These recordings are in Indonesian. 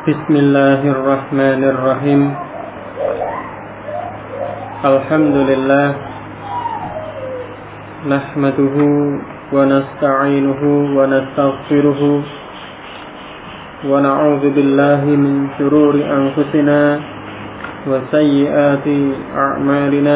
Bismillahirrahmanirrahim. Alhamdulillah. Nahmaduhu wa nasta'inuhu wa nastaghfiruhu wa na'udzu billahi min shururi anfusina wa sayyiati a'malina.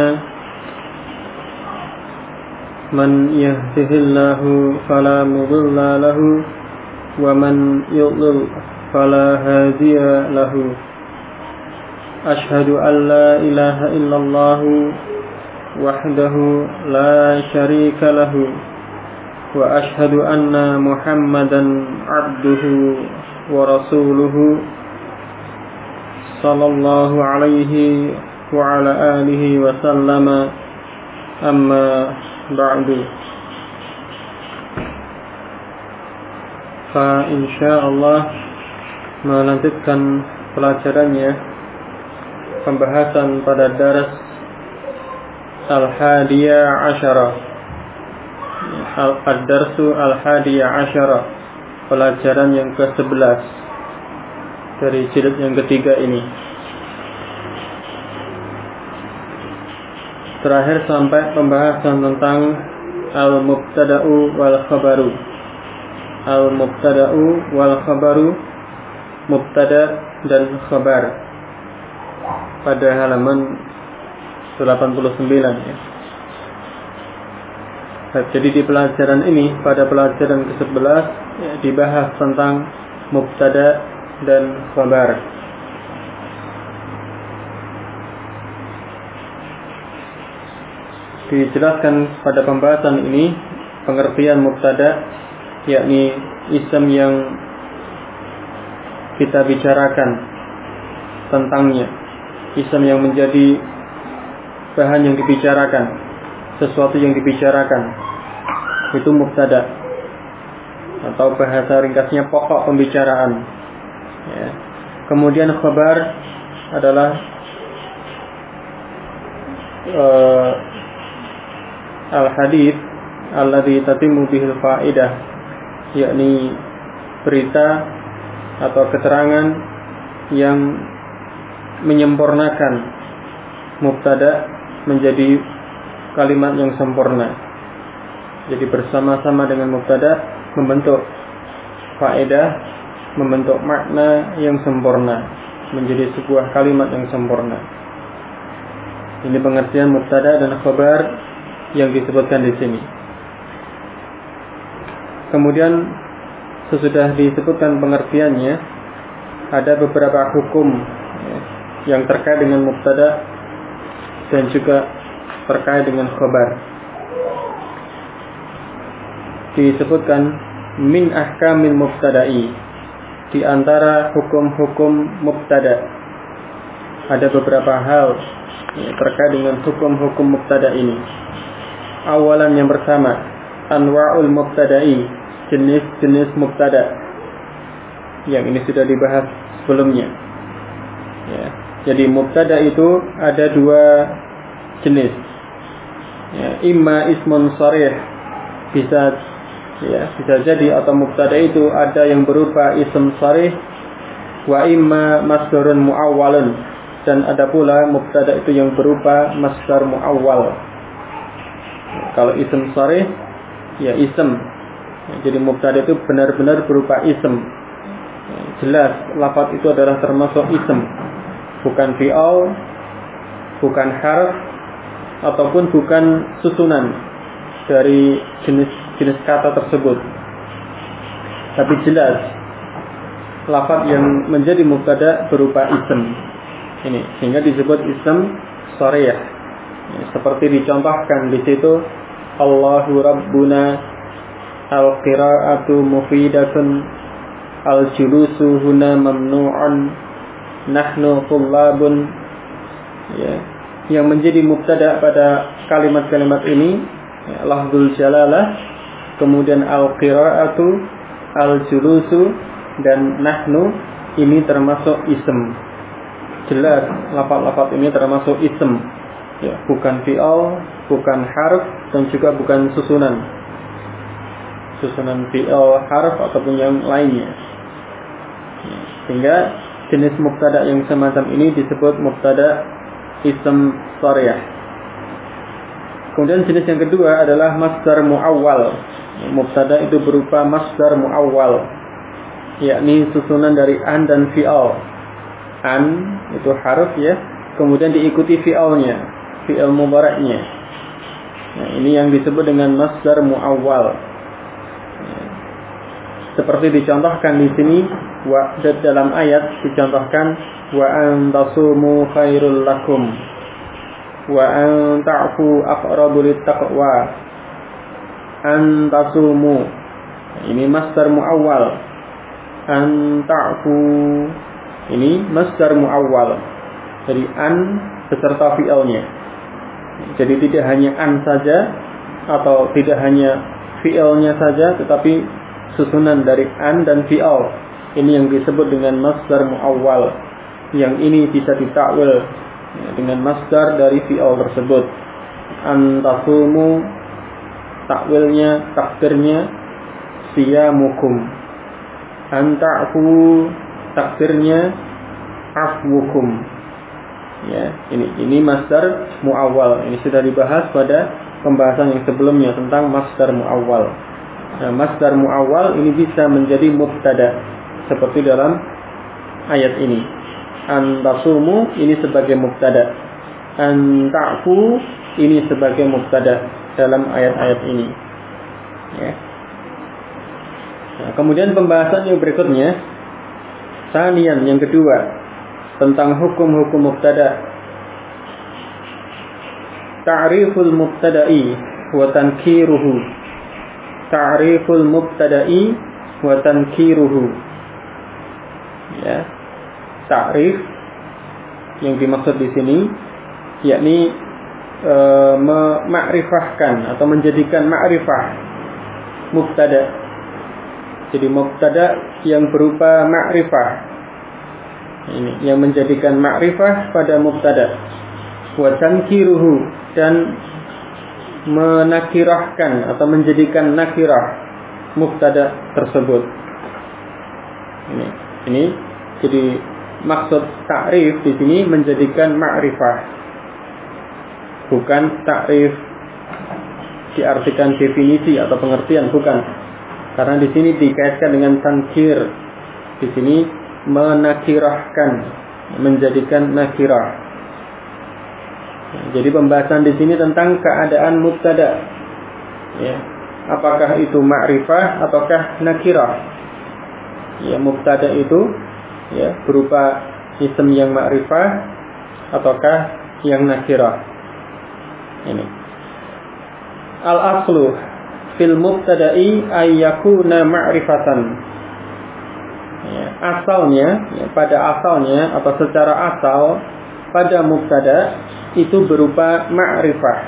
Man yahdihillahu fala mudilla lahu wa man yudlil fala hadiya lahu. Ashhadu an la ilaha illallah wahdahu la syarika lahu wa ashhadu anna Muhammadan abduhu wa rasuluhu sallallahu alaihi wa ala alihi wa sallama. Amma ba'du. Fa insyaallah melanjutkan pelajarannya, pembahasan pada daras Al-Hadiyah Asyarah, Ad-Darsu Al-Hadiyah Asyarah, pelajaran yang ke-11 dari jilid yang ketiga ini. Terakhir sampai pembahasan tentang Al-Mubtada'u wal Khabaru. Al-Mubtada'u wal Khabaru, Mubtada dan Khabar, pada halaman 89 ya. Jadi di pelajaran ini, pada pelajaran ke-11 ya, dibahas tentang Mubtada dan Khabar. Dijelaskan pada pembahasan ini pengertian Mubtada, yakni isim yang kita bicarakan tentangnya, isim yang menjadi bahan yang dibicarakan, sesuatu yang dibicarakan, itu mubtada, atau bahasa ringkasnya pokok pembicaraan ya. Kemudian khabar adalah al-hadits alladzi tatimmu bihil fa'idah, yakni berita atau keterangan yang menyempurnakan mubtada menjadi kalimat yang sempurna. Jadi bersama-sama dengan mubtada membentuk faedah, membentuk makna yang sempurna, menjadi sebuah kalimat yang sempurna. Ini pengertian mubtada dan khabar yang disebutkan di sini. Kemudian sesudah disebutkan pengertiannya, ada beberapa hukum yang terkait dengan mubtada dan juga terkait dengan khabar. Disebutkan min ahkamil mubtada'i, di antara hukum-hukum mubtada ada beberapa hal terkait dengan hukum-hukum mubtada ini. Awalan, yang pertama, anwa'ul mubtada'i, jenis-jenis mubtada, yang ini sudah dibahas sebelumnya ya. Jadi mubtada itu ada dua jenis ya, imma ismun sharih, bisa jadi atau mubtada itu ada yang berupa ism sharih, wa imma masdarun muawwalun, dan ada pula mubtada itu yang berupa masdar muawwal. Kalau ism sharih ya ism, jadi mubtada itu benar-benar berupa ism, jelas lafaz itu adalah termasuk ism, bukan fi'al, bukan harf, ataupun bukan susunan dari jenis kata tersebut, tapi jelas lafaz yang menjadi mubtada berupa ism ini, sehingga disebut ism sharih. Seperti dicontohkan di situ, Allahu Rabbuna, al-qira'atu mufidatun, al-julusu huna mamnu'un, nahnu tullabun ya. Yang menjadi mubtada pada kalimat-kalimat ini ya, lafzul jalalah, kemudian al-qira'atu, al-julusu, dan nahnu, ini termasuk ism. Jelas lafaz-lafaz ini termasuk ism ya, bukan fi'al, bukan harf, dan juga bukan susunan fi'al, harf, ataupun yang lainnya. Sehingga jenis mubtada yang semacam ini disebut mubtada ism sharih. Kemudian jenis yang kedua adalah masdar muawwal. Mubtada itu berupa masdar muawwal, yakni susunan dari an dan fi'al. An itu harf ya, kemudian diikuti fi'alnya, fi'al mudhari'nya. Nah, ini yang disebut dengan masdar muawwal. Seperti dicontohkan di sini dalam ayat dicontohkan wa an tasumu khairul lakum wa an ta'fu aqrabu littaqwa. An tasumu ini masdar muawwal. An ta'fu ini masdar muawwal. Jadi an beserta fi'alnya. Jadi tidak hanya an saja atau tidak hanya fi'alnya saja, tetapi susunan dari an dan fi'al. Ini yang disebut dengan masdar muawwal. Yang ini bisa ditakwil dengan masdar dari fi'al tersebut. An tasumu, takwilnya, takdirnya siyamukum. An ta'fu, takdirnya afwukum. Ya, ini masdar muawwal. Ini sudah dibahas pada pembahasan yang sebelumnya tentang masdar muawwal. Nah, masdar muawwal ini bisa menjadi mubtada seperti dalam ayat ini. An tasumu ini sebagai mubtada. An ta'fu ini sebagai mubtada dalam ayat-ayat ini. Ya. Nah, kemudian pembahasan yang berikutnya, sanian yang kedua, tentang hukum-hukum mubtada. Ta'riful mubtada'i wa tankiruhu. Ta'riful mubtada'i wa tankiruhu. Ya. Ta'rif yang dimaksud di sini yakni memakrifahkan atau menjadikan ma'rifah mubtada. Jadi mubtada yang berupa ma'rifah, ini yang menjadikan ma'rifah pada mubtada. Wa tankiruhu, dan menakirahkan atau menjadikan nakirah mubtada tersebut. Ini jadi maksud ta'rif di sini menjadikan ma'rifah, bukan ta'rif diartikan definisi atau pengertian, bukan. Karena di sini dikaitkan dengan tankir. Di sini menakirahkan, menjadikan nakirah. Jadi pembahasan di sini tentang keadaan mubtada. Ya, apakah itu ma'rifah ataukah nakirah? Ya, mubtada itu ya berupa isim yang ma'rifah ataukah yang nakirah. Ini. Al-aslu fil mubtada'i ay yakuna ma'rifatan. Ya, asalnya, ya, pada asalnya atau secara asal pada mubtada itu berupa ma'rifah.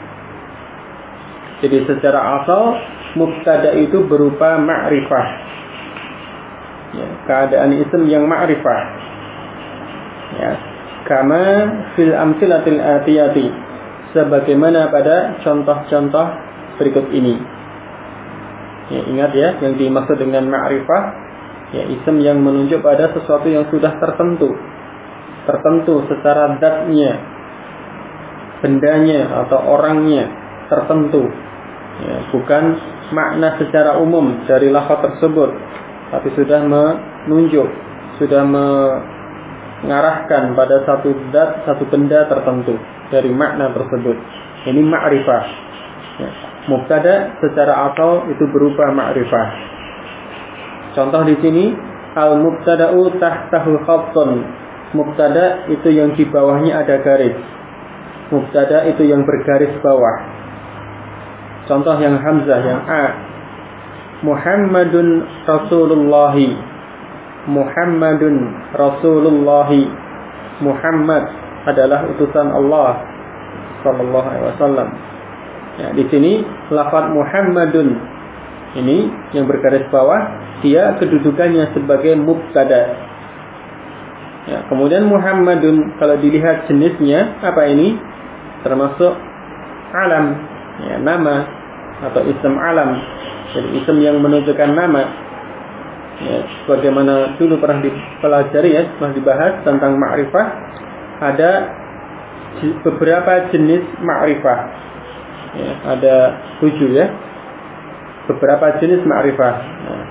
Jadi secara asal mubtada itu berupa ma'rifah. Ya, keadaan isim yang ma'rifah. Ya, kama fil amsilatil atiyati, sebagaimana pada contoh-contoh berikut ini. Ya, ingat ya, yang dimaksud dengan ma'rifah ya isim yang menunjuk pada sesuatu yang sudah tertentu secara zatnya, bendanya atau orangnya tertentu. Ya, bukan makna secara umum dari lafaz tersebut, tapi sudah menunjuk, sudah mengarahkan pada satu zat, satu benda tertentu dari makna tersebut. Ini ma'rifah. Ya, mubtada secara asal itu berupa ma'rifah. Contoh di sini, al-mubtada'u tahtahu khattun. Mubtada itu yang di bawahnya ada garis. Mubtada itu yang bergaris bawah. Contoh yang hamzah, yang a. Muhammadun Rasulullahi. Muhammadun Rasulullahi. Muhammad adalah utusan Allah sallallahu alaihi wasallam. Ya, di sini lafaz Muhammadun ini yang bergaris bawah, dia kedudukannya sebagai mubtada. Ya, kemudian Muhammadun kalau dilihat jenisnya apa ini? Termasuk alam, ya, nama atau isim alam. Jadi isim yang menunjukkan nama. Ya, sebagaimana dulu pernah dipelajari ya, pernah dibahas tentang ma'rifah, ada beberapa jenis ma'rifah. Ya, ada 7 ya. Beberapa jenis ma'rifah. Nah,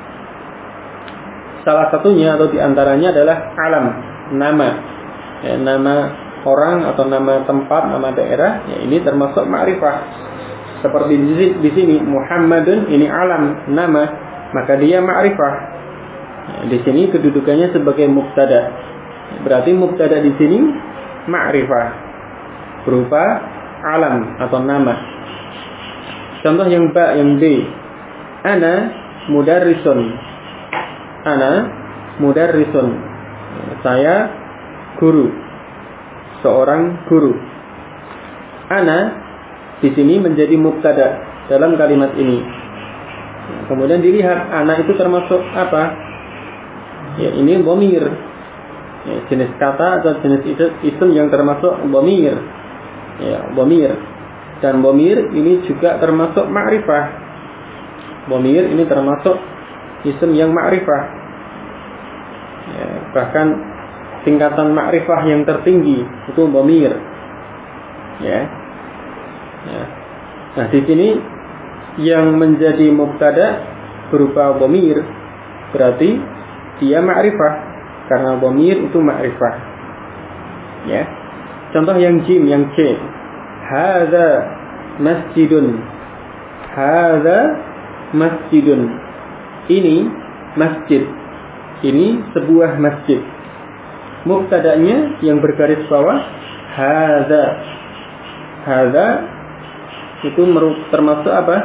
salah satunya atau diantaranya adalah alam, nama. Ya, nama orang atau nama tempat, nama daerah, ya ini termasuk ma'rifah. Seperti di sini Muhammadun, ini alam, nama, maka dia ma'rifah. Ya, di sini kedudukannya sebagai mubtada. Berarti mubtada di sini ma'rifah berupa alam atau nama. Contoh yang B. Ana mudarrisun. Ana mudarrisun. Saya guru. Seorang guru. Ana di sini menjadi mubtada dalam kalimat ini. Kemudian dilihat ana itu termasuk apa? Ya, ini dhamir. Ya, jenis kata atau jenis isim yang termasuk dhamir. Ya, dhamir. Dan dhamir ini juga termasuk ma'rifah. Dhamir ini termasuk isim yang ma'rifah. Ya, bahkan tingkatan ma'rifah yang tertinggi itu dhamir. Ya. Ya. Nah, di sini yang menjadi mubtada berupa dhamir berarti dia ma'rifah karena dhamir itu ma'rifah. Ya. Contoh yang jim, yang c. Hadza masjidun. Hadza masjidun. Ini masjid. Ini sebuah masjid. Mubtada'nya yang bergaris bawah hadza. Hadza itu termasuk apa?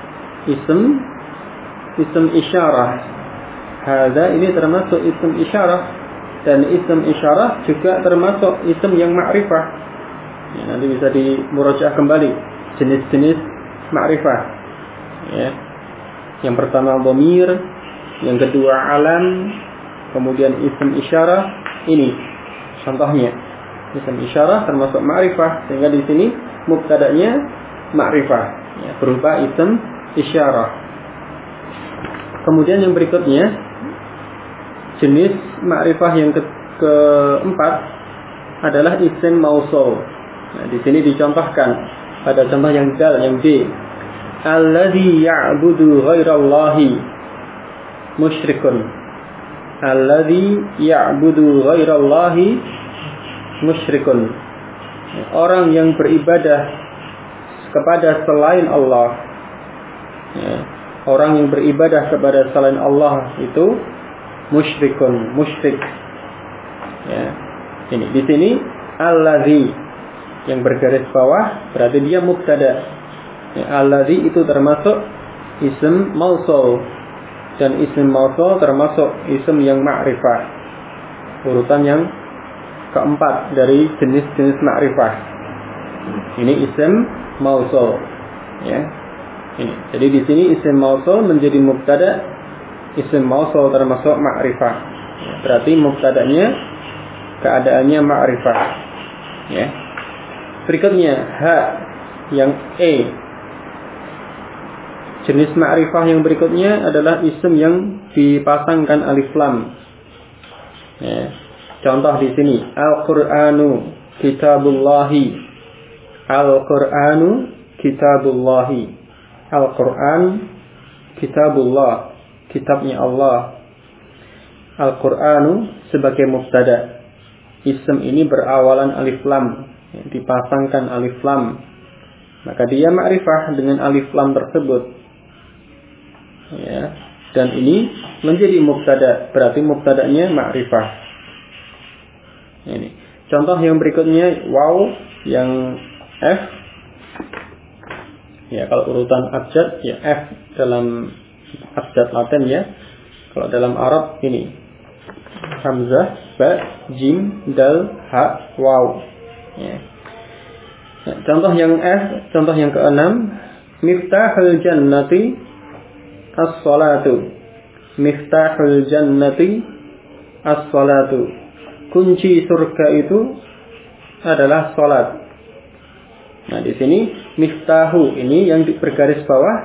Ism isyarah. Hadza ini termasuk ism isyarah, dan ism isyarah juga termasuk ism yang ma'rifah. Ya, nanti bisa dimurajaah kembali jenis-jenis ma'rifah. Ya. Yang pertama dhamir, yang kedua alam, kemudian ism isyarah. Ini contohnya. Ism isyarah termasuk ma'rifah, sehingga di sini mubtada'nya ma'rifah, ya, berupa ism isyarah. Kemudian yang berikutnya jenis ma'rifah yang keempat adalah isim mausul. Nah, di sini dicontohkan pada contoh yang dal, yang D. Alladzi ya'budu ghairallahi musyrikun. Alladzi ya'budu ghairallahi musyrikun. Orang yang beribadah kepada selain Allah. Ya, orang yang beribadah kepada selain Allah itu musyrikun, musyrik. Ya. Ini di sini alladzi yang bergaris bawah berarti dia mubtada. Ya, alladzi itu termasuk ism mausul, dan ism mausul termasuk ism yang ma'rifah. Urutan yang keempat dari jenis-jenis ma'rifah. Ini ism mausul. Ya. Ini. Jadi di sini ism mausul menjadi mubtada. Ism mausul termasuk ma'rifah. Ya, berarti mubtadanya keadaannya ma'rifah. Ya. Berikutnya ha, yang e. Jenis ma'rifah yang berikutnya adalah isim yang dipasangkan alif lam. Ya. Contoh di sini Al-Qur'anu kitabullahi. Al-Qur'anu kitabullahi. Al-Qur'an kitabullah, kitabnya Allah. Al-Qur'anu sebagai mubtada. Isim ini berawalan alif lam, dipasangkan alif lam, maka dia ma'rifah dengan alif lam tersebut. Ya. Dan ini menjadi mubtada, berarti mubtadanya ma'rifah. Ini. Contoh yang berikutnya waw, yang F. Ya, kalau urutan abjad ya F dalam abjad Latin ya. Kalau dalam Arab ini hamzah, ba, jim, dal, ha, waw. Ya. Ya, contoh yang F, contoh yang keenam, miftahul jannati as-salatu. Miftahul jannati as-salatu. Kunci surga itu adalah salat. Nah, di sini miftahu ini yang bergaris bawah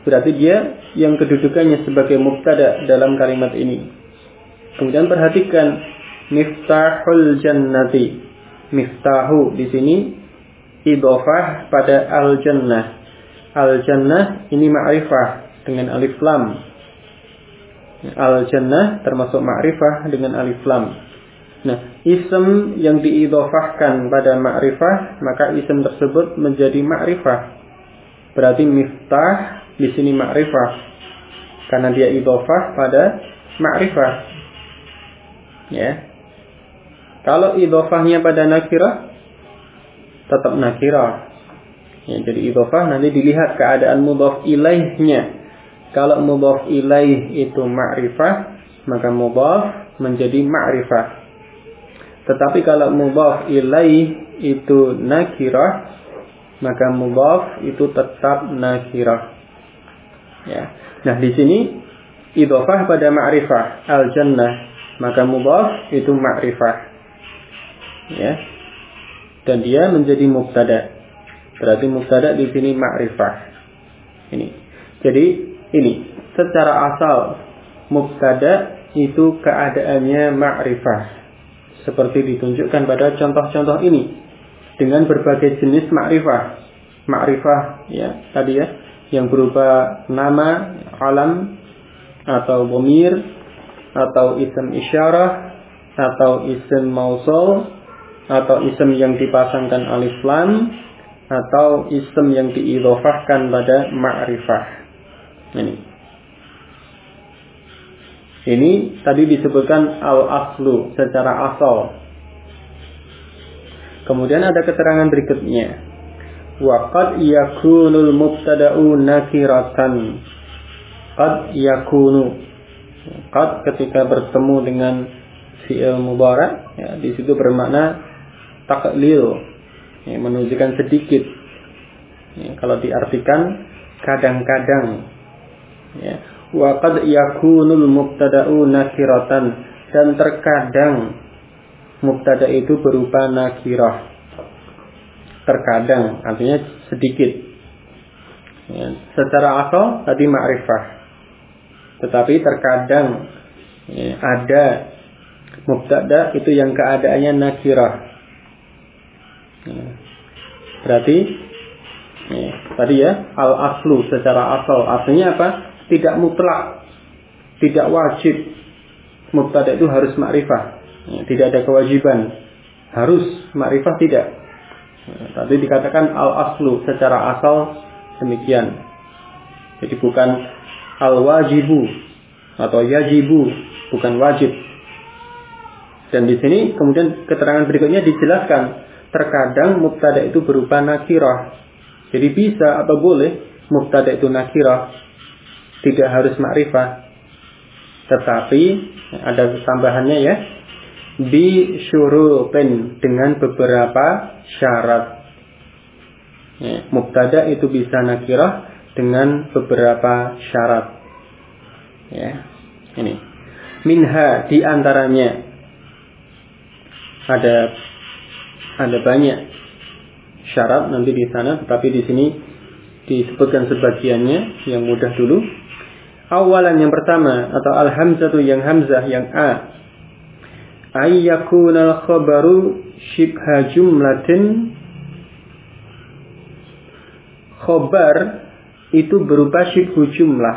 berarti dia yang kedudukannya sebagai mubtada dalam kalimat ini. Kemudian perhatikan miftahul jannati. Miftahu di sini idhofah pada al-jannah. Al-jannah ini ma'rifah dengan alif lam. Al-jannah termasuk ma'rifah dengan alif lam. Nah, ism yang diidhofahkan pada ma'rifah, maka ism tersebut menjadi ma'rifah. Berarti miftah di sini ma'rifah karena dia idhofah pada ma'rifah. Ya. Kalau idhofahnya pada nakirah, tetap nakirah. Ya, jadi idhofah nanti dilihat keadaan mudhaf ilaihnya. Kalau mudhaf ilaih itu ma'rifah, maka mudhaf menjadi ma'rifah. Tetapi kalau mudhaf ilaih itu nakirah, maka mudhaf itu tetap nakirah. Ya. Nah, di sini idhofah pada ma'rifah al-jannah, maka mudhaf itu ma'rifah. Ya. Dan dia menjadi mubtada. Berarti mubtada di sini ma'rifah. Ini. Jadi ini secara asal mubtada itu keadaannya ma'rifah. Seperti ditunjukkan pada contoh-contoh ini dengan berbagai jenis ma'rifah. Ma'rifah ya tadi ya yang berupa nama, alam atau dhamir atau ism isyarah atau ism mausul atau ism yang dipasangkan alif lam atau ism yang diidhofahkan pada ma'rifah. Ini tadi disebutkan al-aslu secara asal. Kemudian ada keterangan berikutnya. Wa qad yakunul mubtada'u nakiratan. Qad yakunu. Qad ketika bertemu dengan fi'il mudhari' ya, di situ bermakna taqlil, ya, menunjukkan sedikit. Ya, kalau diartikan kadang-kadang. Ya. Wa qad yakunul mubtada'u nakiratan, dan terkadang mubtada itu berupa nakirah. Terkadang artinya sedikit. Ya, secara asal tadi ma'rifah. Tetapi terkadang ya, ada mubtada itu yang keadaannya nakirah. Ya. Berarti ya, tadi ya al-aslu secara asal artinya apa? Tidak mutlak, tidak wajib mubtada itu harus ma'rifah. Ya, tidak ada kewajiban harus ma'rifah, tidak. Ya, tadi dikatakan al-aslu secara asal demikian. Jadi bukan al-wajibu atau yajibu, bukan wajib. Dan di sini kemudian keterangan berikutnya dijelaskan terkadang mubtada itu berupa nakirah. Jadi bisa atau boleh mubtada itu nakirah, tidak harus ma'rifah. Tetapi ada tambahannya ya, bi syurutin, dengan beberapa syarat. Ya, mubtada itu bisa nakirah dengan beberapa syarat. Ya, ini. Minha, di antaranya ada banyak syarat nanti di sana, tetapi di sini disebutkan sebagiannya yang mudah dulu. Awalan yang pertama atau al-hamzatu yang hamzah yang a, ay yakunal khabaru shibha jumlatin. Khobar itu berupa shibhu jumlah.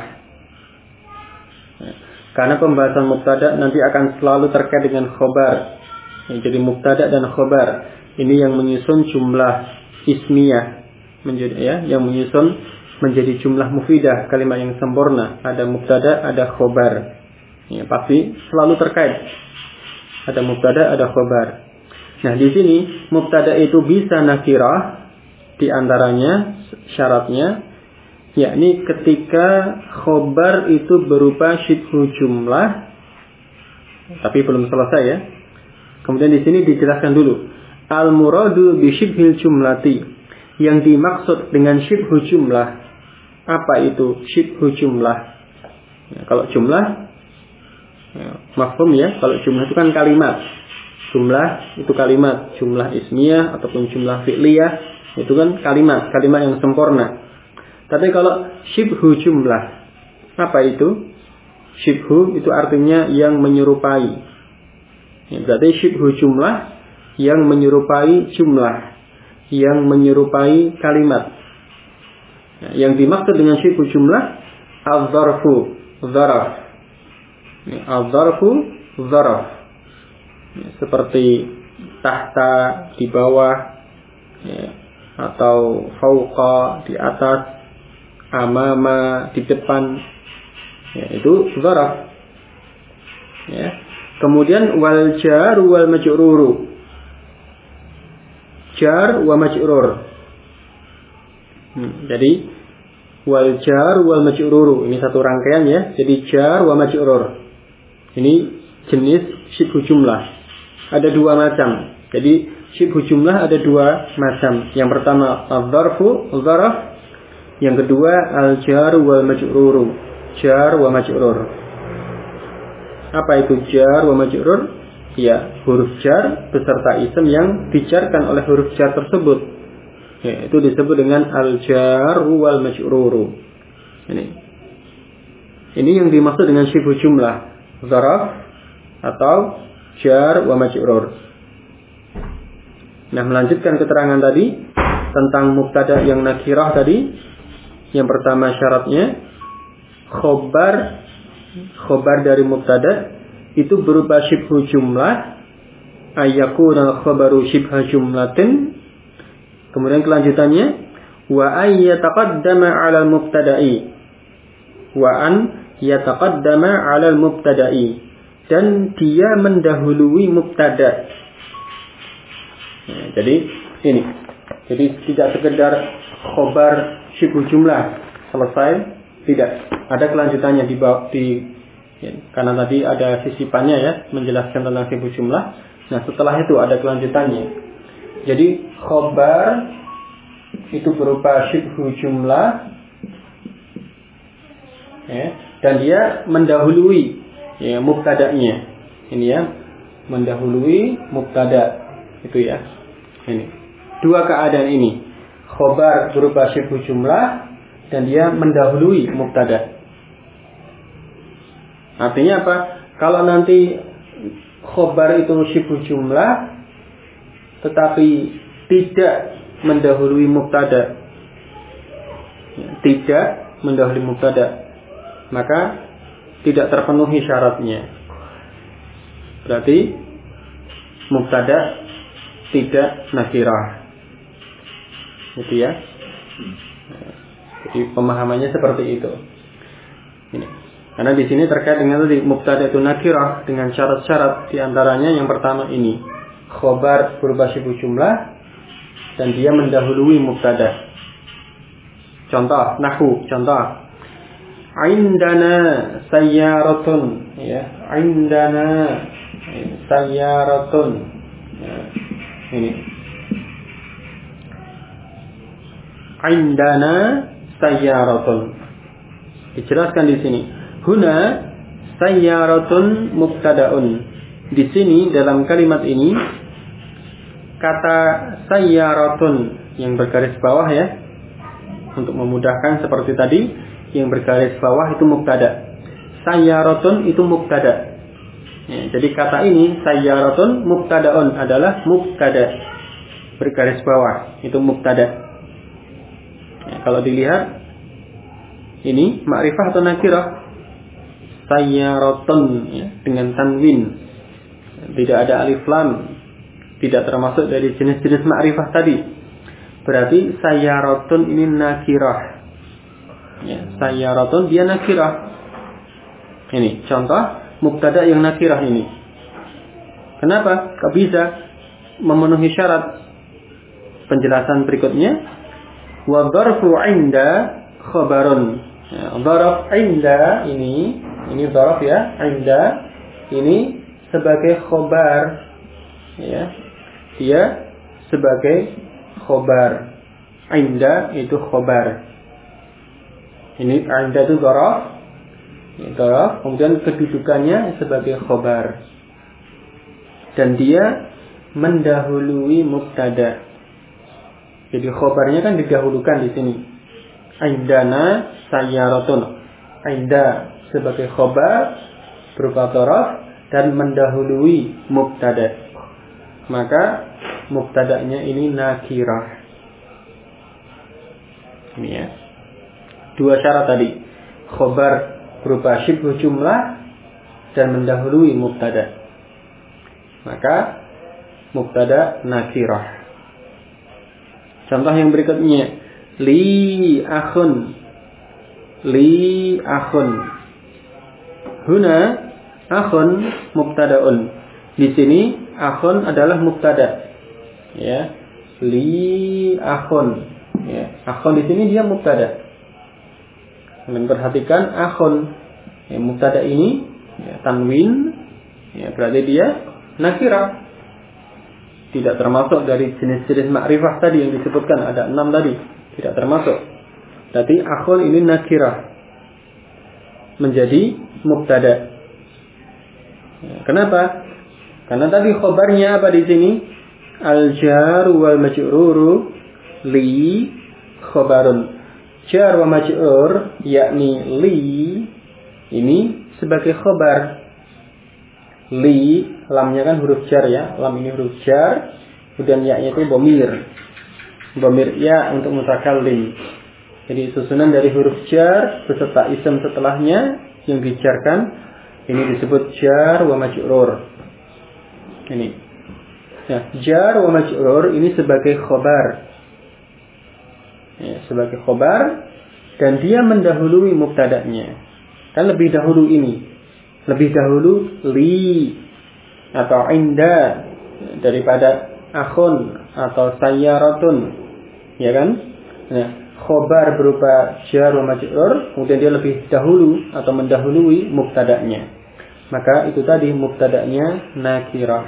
Karena pembahasan mubtada nanti akan selalu terkait dengan khobar. Jadi mubtada dan khobar ini yang menyusun jumlah ismiyah menjadi ya, yang menyusun menjadi jumlah mufidah, kalimat yang sempurna. Ada mubtada, ada khobar. Ya, pasti selalu terkait. Ada mubtada, ada khobar. Nah, di sini mubtada itu bisa nakirah, di antaranya syaratnya yakni ketika khobar itu berupa syibhu jumlah, tapi belum selesai ya. Kemudian di sini dijelaskan dulu al-muradu bi syibhil jumlati, yang dimaksud dengan syibhu jumlah. Apa itu syibhu jumlah? Ya, kalau jumlah ya, mafhum ya, kalau jumlah itu kan kalimat. Jumlah itu kalimat, jumlah ismiyah ataupun jumlah fi'liyah itu kan kalimat yang sempurna. Tapi kalau syibhu jumlah, apa itu? Syibhu itu artinya yang menyerupai. Berarti syibhu jumlah yang menyerupai jumlah, yang menyerupai kalimat. Yang dimaksud dengan syibhu jumlah al-dzarfu, dzaraf. Al-dzarfu, dzaraf. Seperti tahta di bawah, atau fauqa di atas, amama di depan, itu dzaraf. Kemudian wal jar wal majrur, jar wa majrur. Jadi wal jar wal majrur ini satu rangkaian ya. Jadi jar wa majrur ini jenis syibhu jumlah. Ada dua macam. Jadi syibhu jumlah ada dua macam. Yang pertama al-dzarfu, dzaraf. Yang kedua al-jar wal majrur, jar wa majrur. Apa itu jar wa majrur? Ya, huruf jar beserta isim yang dijarkan oleh huruf jar tersebut. Ya, itu disebut dengan al-jar wal majrur. Ini yang dimaksud dengan syibhu jumlah, dzaraf atau jar wa majrur. Nah, melanjutkan keterangan tadi tentang mubtada yang nakirah tadi. Yang pertama syaratnya khobar dari mubtada itu berupa syibhu jumlah, ayyakuna khabaru syibha jumlatin. Kemudian kelanjutannya wa ay yataqaddama 'ala al-mubtada'i, wa an yataqaddama 'ala al-mubtada'i, dan dia mendahului mubtada. Jadi ini. Jadi tidak sekedar khobar syibhu jumlah selesai, tidak. Ada kelanjutannya karena tadi ada sisipannya ya, menjelaskan tentang syibhu jumlah. Nah, setelah itu ada kelanjutannya. Jadi khobar itu berupa syibhu jumlah, dan dia mendahului mubtada'nya. Ini ya, mendahului mubtada itu ya. Ini dua keadaan ini. Khobar berupa syibhu jumlah dan dia mendahului mubtada. Artinya apa? Kalau nanti khobar itu syibhu jumlah tetapi tidak mendahului mubtada, tidak mendahului mubtada, maka tidak terpenuhi syaratnya. Berarti mubtada tidak nakirah. Gitu ya. Jadi pemahamannya seperti itu. Ini. Karena di sini terkait dengan tadi mubtada itu nakirah dengan syarat-syarat, di antaranya yang pertama ini, khobar berupa syibhu jumlah dan dia mendahului mubtada. Contoh nahwu, contoh indana sayyaratun, ya, indana sayyaratun. Ya, ini indana sayyaratun. Dijelaskan di sini. Huna sayyaratun mubtada'un. Di sini dalam kalimat ini kata sayyaratun yang bergaris bawah ya, untuk memudahkan seperti tadi, yang bergaris bawah itu mubtada. Sayyaratun itu mubtada. Ya, jadi kata ini sayyaratun mubtada'un adalah mubtada. Bergaris bawah itu mubtada. Ya, kalau dilihat ini ma'rifah atau nakirah? Sayyaratun ya, dengan tanwin. Tidak ada alif lam. Tidak termasuk dari jenis-jenis ma'rifah tadi. Berarti sayyaratun ini nakirah. Ya, sayyaratun dia nakirah. Ini contoh mubtada yang nakirah ini. Kenapa? Kok bisa memenuhi syarat? Penjelasan berikutnya. Wa dzarfu 'inda khabarun. Ya, dzaraf 'inda ini dzaraf ya, 'inda ini sebagai khobar. Ya. Dia sebagai khobar. 'Inda itu khobar. Ini 'inda itu dzaraf. Ya, dzaraf, kemudian kedudukannya sebagai khobar. Dan dia mendahului mubtada. Jadi khobarnya kan didahulukan di sini. Indana sayyaratun. Inda sebagai khobar berupa dhorof dan mendahului mubtada. Maka mubtada'nya ini nakirah. Ini ya. Dua syarat tadi. Khobar berupa syibhu jumlah dan mendahului mubtada. Maka mubtada nakirah. Contoh yang berikutnya, li akhun. Li akhun. Huna akhun mubtadaun. Di sini akhun adalah mubtada. Ya. Li akhun. Ya. Akhun di sini dia mubtada. Kalian perhatikan akhun. Ya, mubtada ini ya, tanwin. Ya, berarti dia nakirah. Tidak termasuk dari jenis-jenis makrifah tadi yang disebutkan. Ada 6 tadi. Tidak termasuk. Berarti akhun ini nakirah. Menjadi mubtada. Ya, kenapa? Karena tadi khobarnya apa di sini? Al-jar wal majruru li khobarun. Jar wa majrur yakni li ini sebagai khobar. Li, lamnya kan huruf jar ya. Lam ini huruf jar. Kemudian ya-nya itu dhamir. Dhamir ya untuk mutakallim. Jadi susunan dari huruf jar beserta isim setelahnya yang dijarkan. Ini disebut jar wa majrur. Ini. Ya, jar wa majrur ini sebagai khobar. Ya, sebagai khobar. Dan dia mendahului mubtada'nya. Kan lebih dahulu ini. Lebih dahulu li atau inda daripada akhun atau sayyaratun, ya kan? Nah, khobar berupa jar wa majrur, kemudian dia lebih dahulu atau mendahului mubtada'nya. Maka itu tadi mubtada'nya nakirah.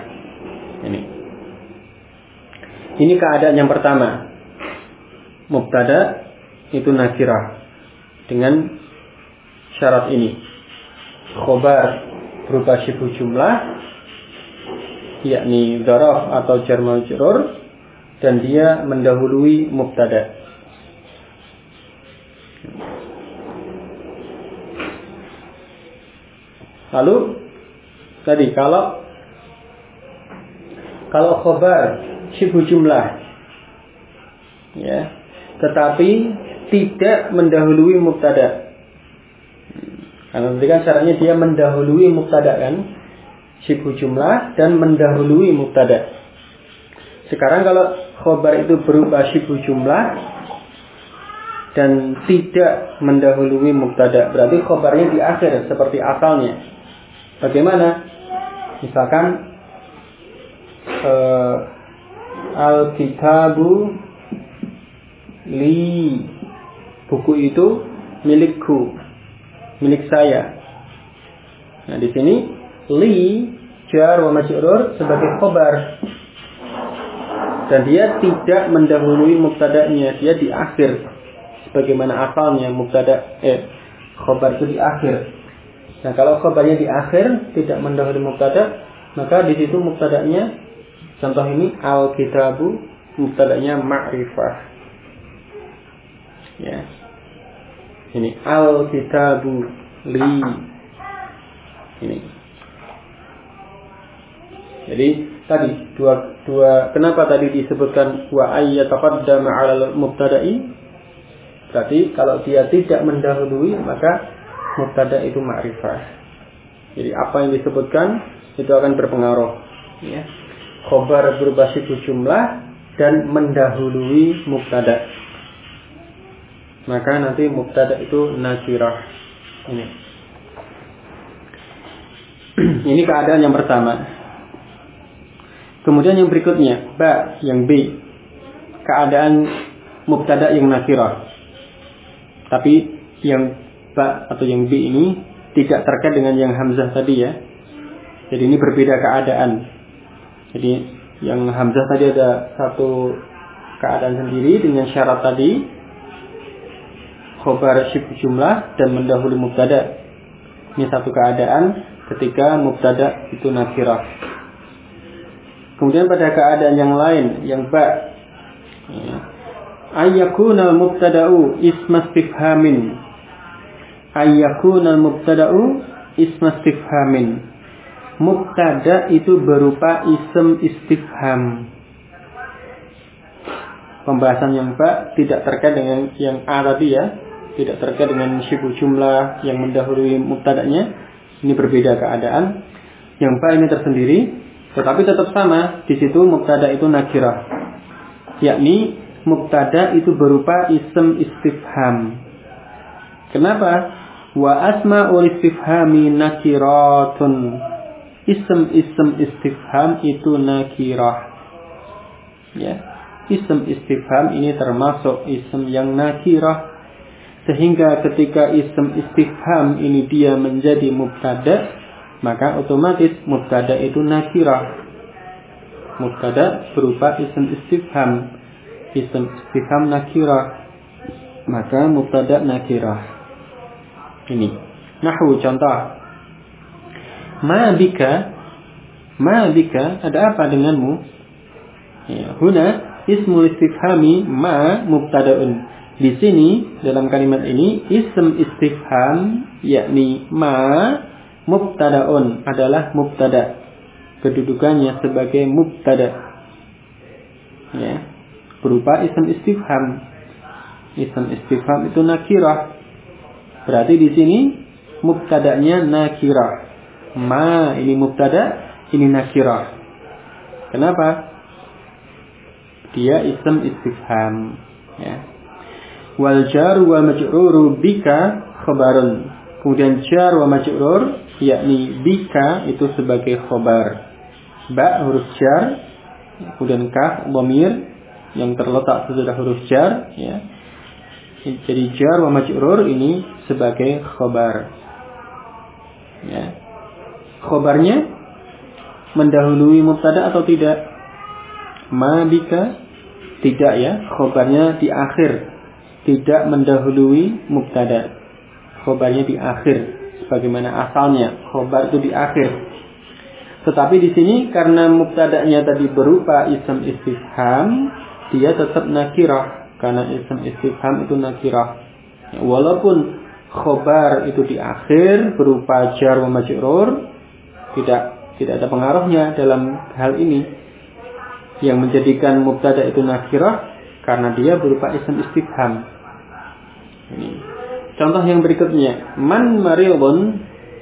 Ini keadaan yang pertama. Mubtada itu nakirah dengan syarat ini. Khobar berupa syibhu jumlah yakni dzaraf atau jar majrur dan dia mendahului mubtada. Lalu tadi kalau khobar syibhu jumlah ya, tetapi tidak mendahului mubtada. Karena nanti kan syaratnya dia mendahului mubtada kan, syibhu jumlah dan mendahului mubtada. Sekarang kalau khobar itu berupa syibhu jumlah dan tidak mendahului mubtada, berarti khobarnya di akhir seperti asalnya. Bagaimana? Misalkan al-kitabu li, buku itu milikku, milik saya. Nah, di sini li jar wa majrur sebagai khobar dan dia tidak mendahului mubtada'nya, dia di akhir sebagaimana asalnya mubtada khobar itu di akhir. Nah, kalau khobarnya di akhir tidak mendahului mubtada, maka di situ mubtada'nya contoh ini al-kitabu, mubtada'nya ma'rifah. Ya. Ini al-kitabu li. Ini. Jadi tadi dua kenapa tadi disebutkan wa ayyataqaddama 'ala al-mubtada'i? Berarti kalau dia tidak mendahului maka mubtada itu ma'rifah. Jadi apa yang disebutkan itu akan berpengaruh ya. Khobar berubah syibhu jumlah dan mendahului mubtada. Maka nanti mubtada itu nakirah. Ini keadaan yang pertama. Kemudian yang berikutnya, yang B. Keadaan mubtada yang nakirah. Tapi yang ba atau yang B ini tidak terkait dengan yang hamzah tadi ya. Jadi ini berbeda keadaan. Jadi yang hamzah tadi ada satu keadaan sendiri dengan syarat tadi. Khobar syibhu jumlah dan mendahului mubtada. Ini satu keadaan ketika mubtada itu nakirah. Kemudian pada keadaan yang lain, yang ba, ya, Ayyakunal mubtada'u isma istifhamin. Ayyakunal mubtada'u isma istifhamin. Mubtada itu berupa ism istifham. Pembahasan yang tidak terkait dengan yang A tadi ya, tidak terkait dengan syibu jumlah yang mendahului mubtada'nya. Ini berbeda keadaan. Yang ba ini tersendiri, tetapi tetap sama. Di situ mubtada itu nakirah, yakni mubtada itu berupa ism istifham. Kenapa? Wa asma'ul istifhami nakiratun. Ism istifham itu nakirah. Ya. Ism istifham ini termasuk ism yang nakirah, sehingga ketika ism istifham ini dia menjadi mubtada, maka otomatis mubtada itu nakirah. Mubtada berupa ism istifham. Ism istifham nakirah, maka mubtada nakirah. Ini nahwu contoh. Ma bika ada apa denganmu? Ya, huna ismul istifhami ma mubtada'un. Di sini dalam kalimat ini ism istifham yakni ma mubtada'un adalah mubtada. Kedudukannya sebagai mubtada. Ya, berupa ism istifham. Ism istifham itu nakirah. Berarti di sini mubtada'nya nakirah. Ma ini mubtada, ini nakirah. Kenapa? Dia ism istifham, ya. Wal jar wa majrur bika khabarun. Kemudian jar wa majrur yakni bika itu sebagai khabar. Ba huruf jar, kemudian kaf dhamir yang terletak sesudah huruf jar, ya. Jadi jar wa majrur ini sebagai khabar. Ya. Khabarnya mendahului mubtada atau tidak? Ma bika tidak ya, khobarnya di akhir, tidak mendahului mubtada. Khobarnya di akhir, sebagaimana asalnya khobar itu di akhir. Tetapi di sini karena mubtadanya tadi berupa ism istifham, dia tetap nakirah karena ism istifham itu nakirah. Ya, walaupun khobar itu di akhir berupa jar wa majrur, tidak ada pengaruhnya dalam hal ini. Yang menjadikan mubtada itu nakirah karena dia berupa ism istifham. Ini. Contoh yang berikutnya, man maridun.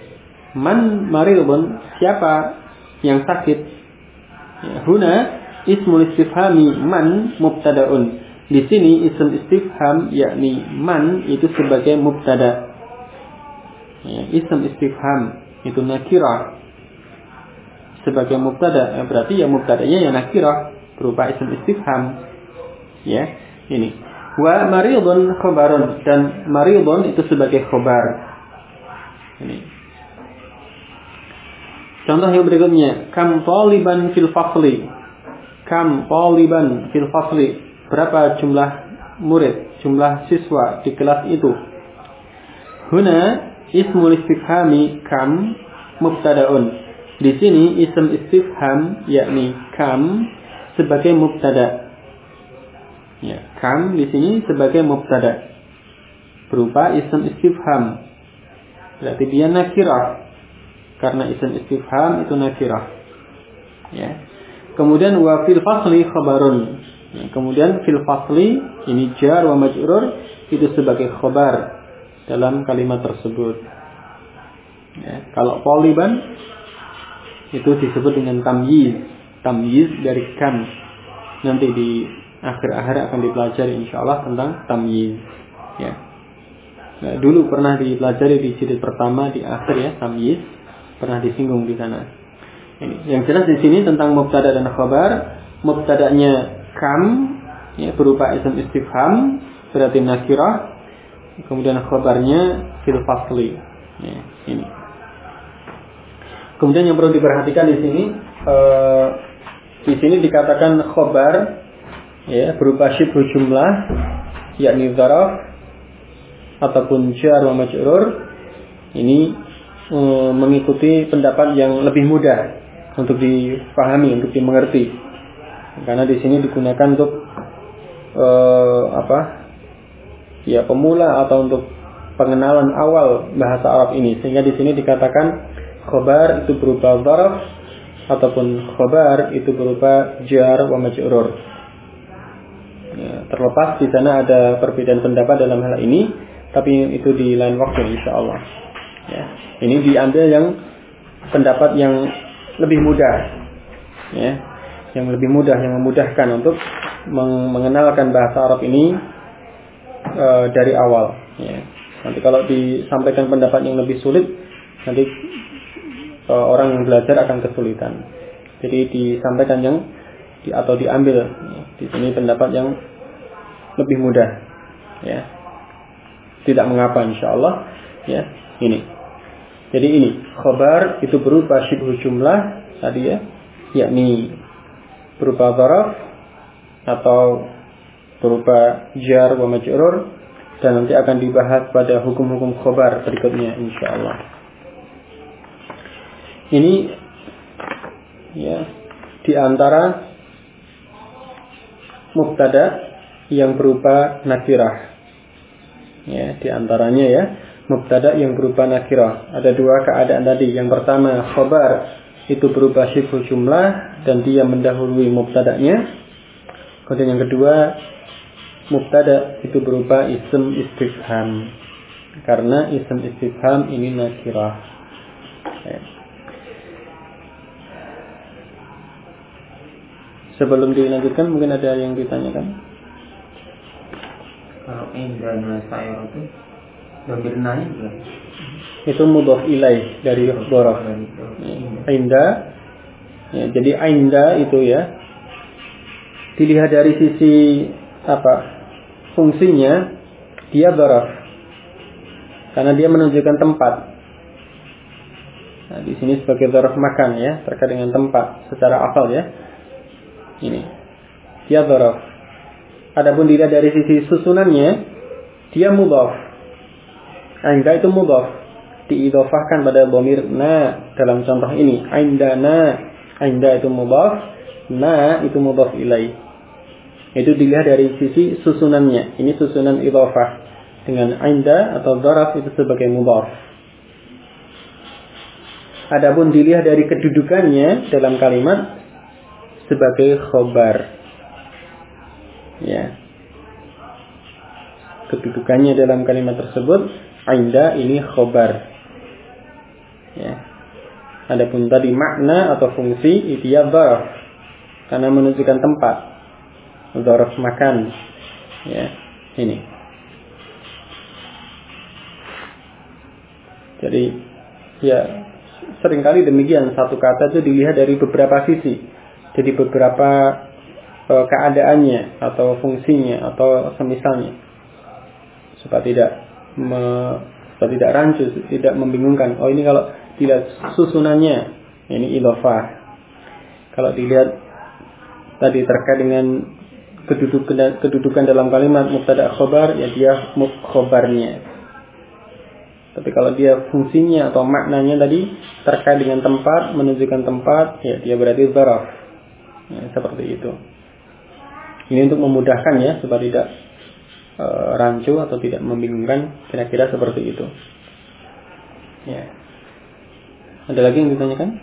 Siapa yang sakit? Ya, huna ismul istifhami man mubtadaun. Di sini ism istifham yakni man itu sebagai mubtada. Ya, ism istifham itu nakirah sebagai mubtada, berarti ya mubtadanya yang nakirah berupa ism istifham. Ya, ini. Wa maridun khabarun, dan maridun itu sebagai khabar. Ini. Contoh yang berikutnya, kam taliban fil fasli. Kam taliban fil fasli. Berapa jumlah murid, jumlah siswa di kelas itu? Huna ismul istifhami kam mubtadaun. Di sini ism istifham yakni kam sebagai mubtada. Ya, kam di sini sebagai mubtada berupa ism istifham. Berarti dia nakirah karena ism istifham itu nakirah. Ya. Kemudian wa fil fasli khabarun. Ya, kemudian fil fasli ini jar wa majrur itu sebagai khabar dalam kalimat tersebut. Ya, kalau taliban itu disebut dengan tamyiz dari kam. Nanti di akhir-akhir akan dipelajari insyaallah tentang tamyiz. Ya. Nah, dulu pernah dipelajari di jilid pertama di akhir ya, tamyiz pernah disinggung di sana. Ini yang jelas di sini tentang mubtada dan khabar. Mubtadanya kam ya, berupa ism istifham berarti nakirah. Kemudian khabarnya fil fasli. Ya, ini. Kemudian yang perlu diperhatikan di sini dikatakan khobar ya berupa syibhu jumlah yakni dzaraf ataupun jar wa majrur. Ini mengikuti pendapat yang lebih mudah untuk dipahami, untuk dimengerti. Karena di sini digunakan untuk pemula atau untuk pengenalan awal bahasa Arab ini, sehingga di sini dikatakan khobar itu berupa dzaraf ataupun khobar itu berupa jar wa majrur. Terlepas di sana ada perbedaan pendapat dalam hal ini, tapi itu di lain waktu insyaallah. Ya, ini diambil yang pendapat yang lebih mudah, ya, yang lebih mudah, yang memudahkan untuk mengenalkan bahasa Arab ini dari awal. Ya. Nanti kalau disampaikan pendapat yang lebih sulit, nanti orang yang belajar akan kesulitan. Jadi disampaikan yang atau diambil di sini pendapat yang lebih mudah, ya. Tidak mengapa insyaallah, ya. Ini. Jadi ini khobar itu berupa syibhu jumlah tadi, ya, yakni berupa dzaraf atau berupa jar wa majrur, dan nanti akan dibahas pada hukum-hukum khobar berikutnya insyaallah. Ini, ya, di antara mubtada yang berupa nakirah. Ya, di antaranya, ya, mubtada yang berupa nakirah. Ada dua keadaan tadi. Yang pertama, khobar itu berupa syibhu jumlah dan dia mendahului mubtadanya. Kemudian yang kedua, mubtada itu berupa ism istifham. Karena ism istifham ini nakirah. Ya. Sebelum dilanjutkan mungkin ada yang ditanyakan. Kalau inda nasayr itu dhamir naik itu mudhaf ilaih dari dzaraf. Inda, ya, jadi inda itu, ya, dilihat dari sisi fungsinya, dia dzaraf karena dia menunjukkan tempat. Nah, di sini sebagai dzaraf makan, ya, terkait dengan tempat secara asal, ya. Ini dia dzaraf. Adapun dilihat dari sisi susunannya, dia mudhaf. Inda itu mudhaf, diidhofahkan pada dhamir na dalam contoh ini. Indana, inda itu mudhaf, na itu mudhaf ilaih. Itu dilihat dari sisi susunannya. Ini susunan idhofah dengan inda atau dzaraf itu sebagai mudhaf. Adapun dilihat dari kedudukannya dalam kalimat sebagai khobar. Ya, kedudukannya dalam kalimat tersebut, inda ini khobar. Ya. Adapun tadi makna atau fungsi itu ya dzaraf karena menunjukkan tempat, dzaraf makan. Ya, ini. Jadi, ya, seringkali demikian, satu kata itu dilihat dari beberapa sisi. Jadi beberapa keadaannya atau fungsinya atau semisalnya, supaya tidak rancu, tidak membingungkan. Oh, ini kalau dilihat susunannya ini idhofah. Kalau dilihat tadi terkait dengan kedudukan dalam kalimat mubtada khobar, ya dia khobarnya. Tapi kalau dia fungsinya atau maknanya tadi terkait dengan tempat, menunjukkan tempat, ya dia berarti dzaraf. Ya, seperti itu. Ini untuk memudahkan, ya, supaya tidak rancu atau tidak membingungkan, kira-kira seperti itu. Ya. Ada lagi yang ditanyakan?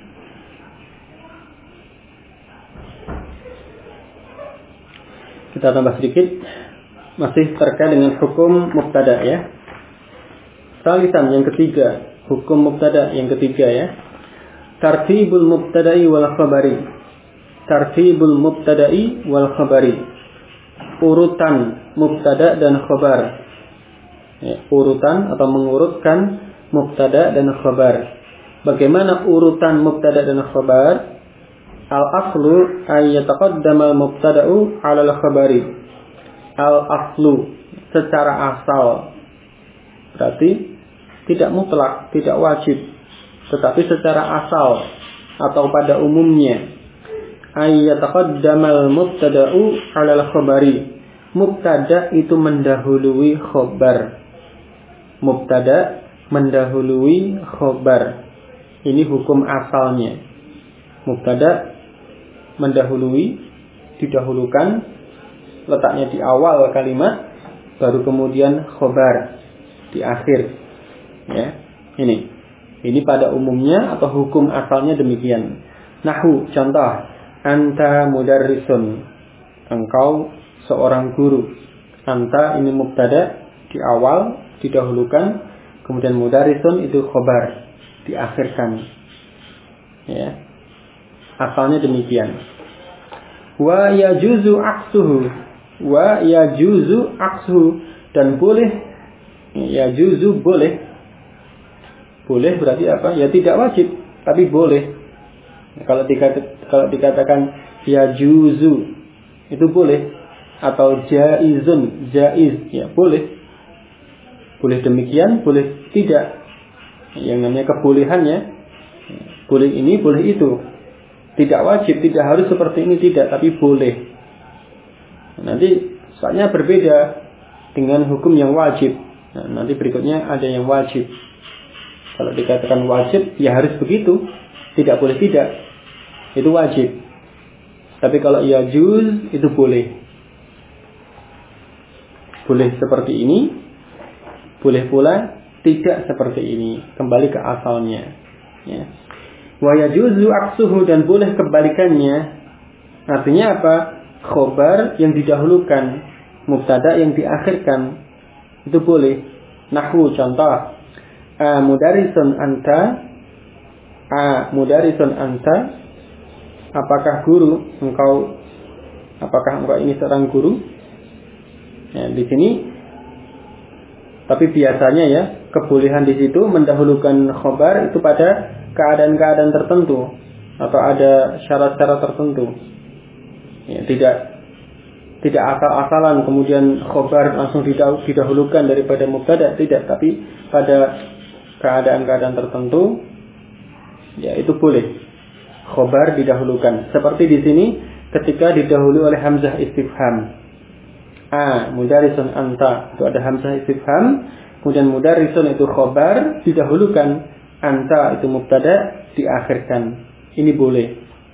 Kita tambah sedikit, masih terkait dengan hukum mubtada, ya. Salisan yang ketiga, hukum mubtada yang ketiga, ya. Tartibul mubtada'i wal khabari. Tartibul mubtada'i wal khabari. Urutan mubtada dan khabar. Ya, urutan atau mengurutkan mubtada dan khabar. Bagaimana urutan mubtada dan khabar? Al-aslu ay yataqaddama al-mubtada'u 'ala al-khabari. Al-aslu secara asal. Berarti tidak mutlak, tidak wajib, tetapi secara asal atau pada umumnya. Ay yataqaddama al-mubtada'u 'ala al-khabari. Mubtada itu mendahului khobar. Mubtada mendahului khobar. Ini hukum asalnya. Mubtada mendahului, didahulukan letaknya di awal kalimat, baru kemudian khobar di akhir. Ya, ini pada umumnya atau hukum asalnya demikian. Nahwu, contoh, anta mudarrisun, engkau seorang guru. Anta ini mubtada di awal didahulukan, kemudian mudarrisun itu khobar diakhirkan. Ya, asalnya demikian. Wa yajuzu aksuhu, dan boleh, yajuzu boleh berarti apa? Ya tidak wajib, tapi boleh. Kalau dikatakan yajuzu itu boleh, atau jaizun, jaiz, ya boleh demikian, boleh tidak. Yang namanya kebolehannya, boleh ini, boleh itu. Tidak wajib, tidak harus seperti ini, tidak, tapi boleh. Nanti soalnya berbeda dengan hukum yang wajib. Nanti berikutnya ada yang wajib. Kalau dikatakan wajib, ya harus begitu. Tidak boleh tidak. Itu wajib. Tapi kalau yajuz, itu boleh. Boleh seperti ini, boleh pula tidak seperti ini. Kembali ke asalnya. Ya. Wa yajuzu aksuhu, dan boleh kebalikannya. Artinya apa? Khobar yang didahulukan, mubtada yang diakhirkan, itu boleh. Nahwu, contoh, mudarrisun anta, apakah engkau ini seorang guru? Ya, di sini tapi biasanya ya, kebolehan di situ mendahulukan khobar itu pada keadaan-keadaan tertentu atau ada syarat-syarat tertentu. Ya, tidak asal-asalan kemudian khobar langsung didahulukan daripada mubtada, tidak, tapi pada keadaan-keadaan tertentu ya itu boleh khobar didahulukan. Seperti di sini ketika didahului oleh hamzah istifham. Mudarrisun anta, itu ada hamzah istifham, kemudian mudarrisun itu khobar didahulukan, anta itu mubtada diakhirkan. Ini boleh.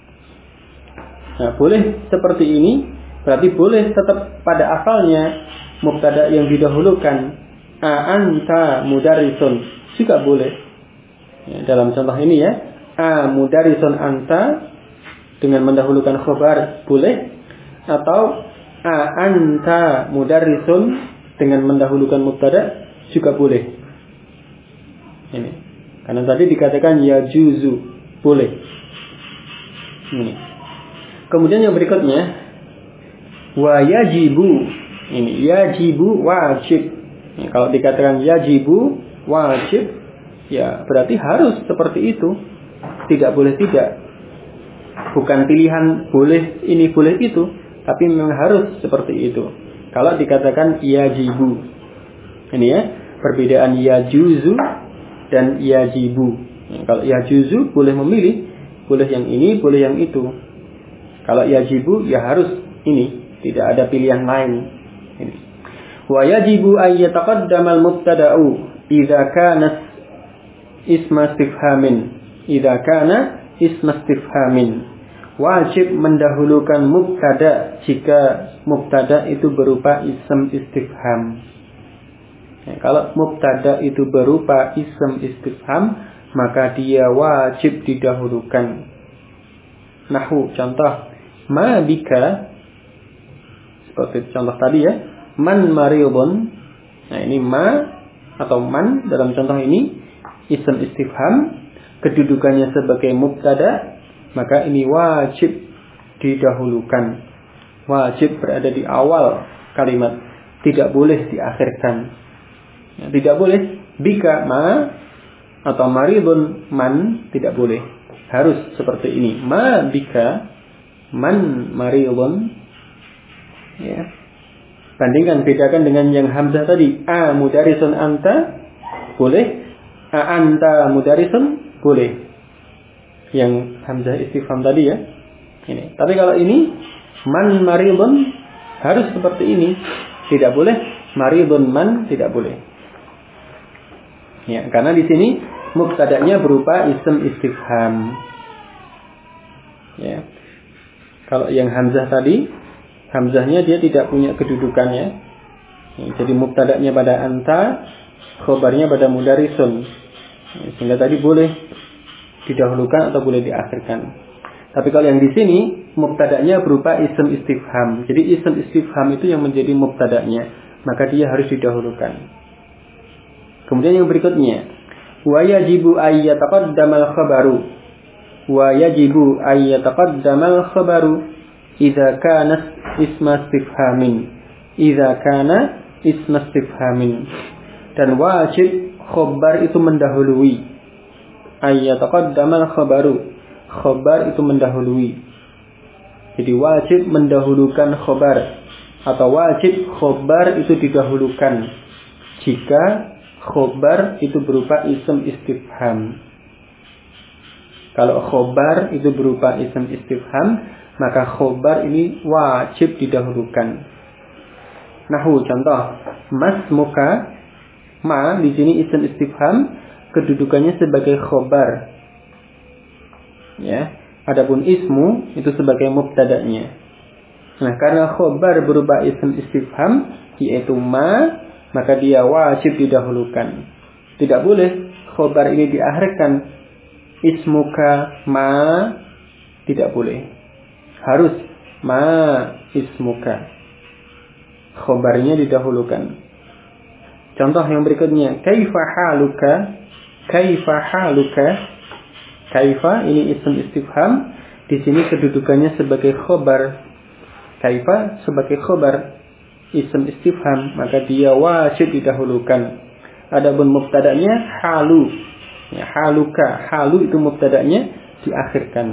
Nah, boleh seperti ini berarti boleh tetap pada asalnya mubtada yang didahulukan. Anta mudarrisun juga boleh. Ya, dalam contoh ini ya, mudarrisun anta dengan mendahulukan khobar boleh, atau anta mudarrisun dengan mendahulukan mubtada juga boleh. Ini karena tadi dikatakan yajuzu, boleh. Ini. Kemudian yang berikutnya wa yajibu. Ini yajibu wajib. Ini, kalau dikatakan yajibu wajib, ya berarti harus seperti itu. Tidak boleh tidak. Bukan pilihan boleh ini boleh itu, tapi memang harus seperti itu. Kalau dikatakan yajibu. Ini ya, perbedaan yajuzu dan yajibu. Kalau yajuzu boleh memilih, boleh yang ini, boleh yang itu. Kalau yajibu ya harus ini, tidak ada pilihan lain. Ini. Wa yajibu ay yataqaddamal mubtada'u idza kana isma istifhamin. Idza kana isma istifhamin. Wajib mendahulukan mubtada jika mubtada itu berupa ism istifham. Ya, kalau mubtada itu berupa ism istifham, maka dia wajib didahulukan. Nahwu, contoh, ma bika, seperti contoh tadi ya, man maridun. Nah ini ma atau man dalam contoh ini ism istifham, kedudukannya sebagai mubtada, maka ini wajib didahulukan. Wajib berada di awal kalimat, tidak boleh diakhirkan. Ya, tidak boleh bika ma atau maridun man, tidak boleh. Harus seperti ini. Ma bika man maridun. Ya. Bandingkan, bedakan dengan yang hamzah tadi. Mudarrisun anta boleh. Anta mudarrisun boleh. Yang hamzah istifham tadi ya. Ini. Tapi kalau ini man maridun harus seperti ini. Tidak boleh maridun man, tidak boleh. Ya, karena di sini mubtada'nya berupa ism istifham. Ya. Kalau yang hamzah tadi Hamzahnya dia tidak punya kedudukannya. Jadi mubtada'nya pada anta, khobarnya pada mudarisun. Sehingga tadi boleh didahulukan atau boleh diakhirkan. Tapi kalau yang di sini mubtada'nya berupa ism istifham. Jadi ism istifham itu yang menjadi mubtada'nya, maka dia harus didahulukan. Kemudian yang berikutnya, wa yajibu ayyataqaddamal khabaru. Wa yajibu ayyataqaddamal khabaru idza kana isma istifhamin. Idza kana isma istifhamin. Dan wajib khabar itu mendahului. Ayyataqaddamal khabaru. Khabar itu mendahului. Jadi wajib mendahulukan khabar, atau wajib khabar itu didahulukan jika khabar itu berupa ism istifham. Kalau khabar itu berupa ism istifham, maka khabar ini wajib didahulukan. Nahu contoh, masmuka. Ma di sini ism istifham, kedudukannya sebagai khabar. Ya, adapun ismu itu sebagai mubtada'nya. Nah, karena khabar berupa ism istifham yaitu ma, maka dia wajib didahulukan. Tidak boleh khabar ini diakhirkan. Ismuka ma, tidak boleh. Harus ma ismuka. Khabarnya didahulukan. Contoh yang berikutnya, kaifa haluka. Kaifa haluka. Kaifa ini ism istifham, di sini kedudukannya sebagai khobar. Kaifa sebagai khobar, ism istifham, maka dia wajib didahulukan. Adapun mubtada'nya halu. Ya, haluka, halu itu mubtada'nya diakhirkan.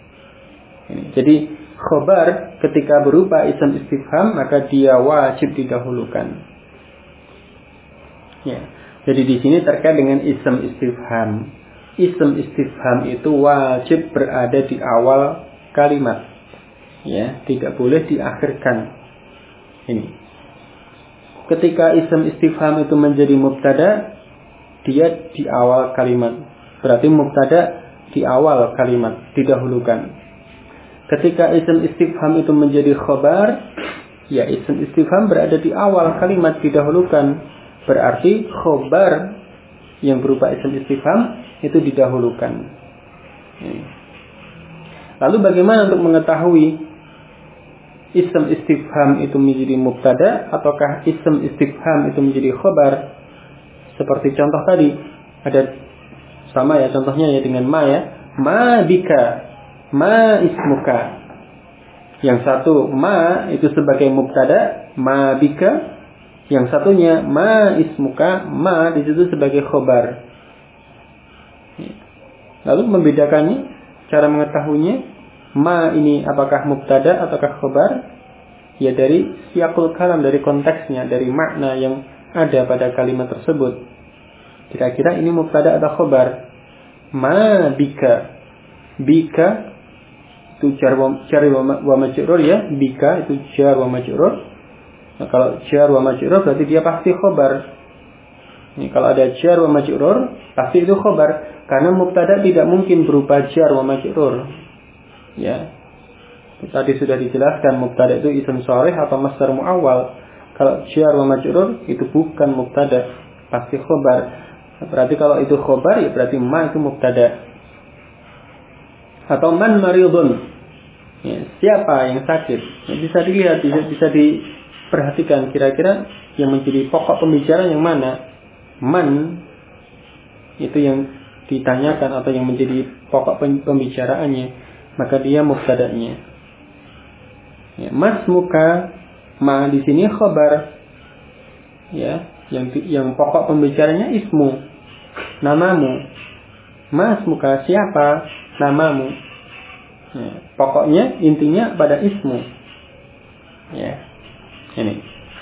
Jadi khobar ketika berupa ism istifham, maka dia wajib didahulukan. Ya, jadi di sini terkait dengan ism istifham. Ism istifham itu wajib berada di awal kalimat. Ya, tidak boleh diakhirkan. Ini. Ketika ism istifham itu menjadi mubtada, dia di awal kalimat. Berarti mubtada di awal kalimat, didahulukan. Ketika ism istifham itu menjadi khabar, ya ism istifham berada di awal kalimat, didahulukan. Berarti khabar yang berupa ism istifham itu didahulukan. Lalu bagaimana untuk mengetahui ism istifham itu menjadi mubtada ataukah ism istifham itu menjadi khabar? Seperti contoh tadi, ada sama ya contohnya ya dengan ma ya. Ma bika, ma ismuka. Yang satu ma itu sebagai mubtada, ma bika. Yang satunya ma ismuka, ma di situ sebagai khabar. Lalu membedakannya, cara mengetahuinya, ma ini apakah mubtada ataukah khabar? Ya dari siyaqul kalam, dari konteksnya, dari makna yang ada pada kalimat tersebut. Kira-kira ini mubtada atau khabar? Ma bika. Bika itu jar wa majrur ya. Bika itu jar wa majrur. Nah, kalau jar wa majrur berarti dia pasti khabar. Ini kalau ada jar wa majrur pasti itu khabar. Karena mubtada tidak mungkin berupa jar wa majrur. Ya. Tadi sudah dijelaskan mubtada itu ism sharih atau masdar muawwal. Kalau jar wa majrur itu bukan mubtada, pasti khabar. Berarti kalau itu khabar ya berarti ma itu mubtada. Atau man maridun. Ya, siapa yang sakit? Ya, bisa dilihat, bisa diperhatikan kira-kira yang menjadi pokok pembicaraan yang mana. Man itu yang ditanyakan atau yang menjadi pokok pembicaraannya, maka dia mubtada'nya. Ya, mas muka, ma di sini khabar. Ya, yang pokok pembicaranya ismu, namamu. Mas muka siapa? Namamu. Ya, pokoknya intinya pada ismu. Ya, ini.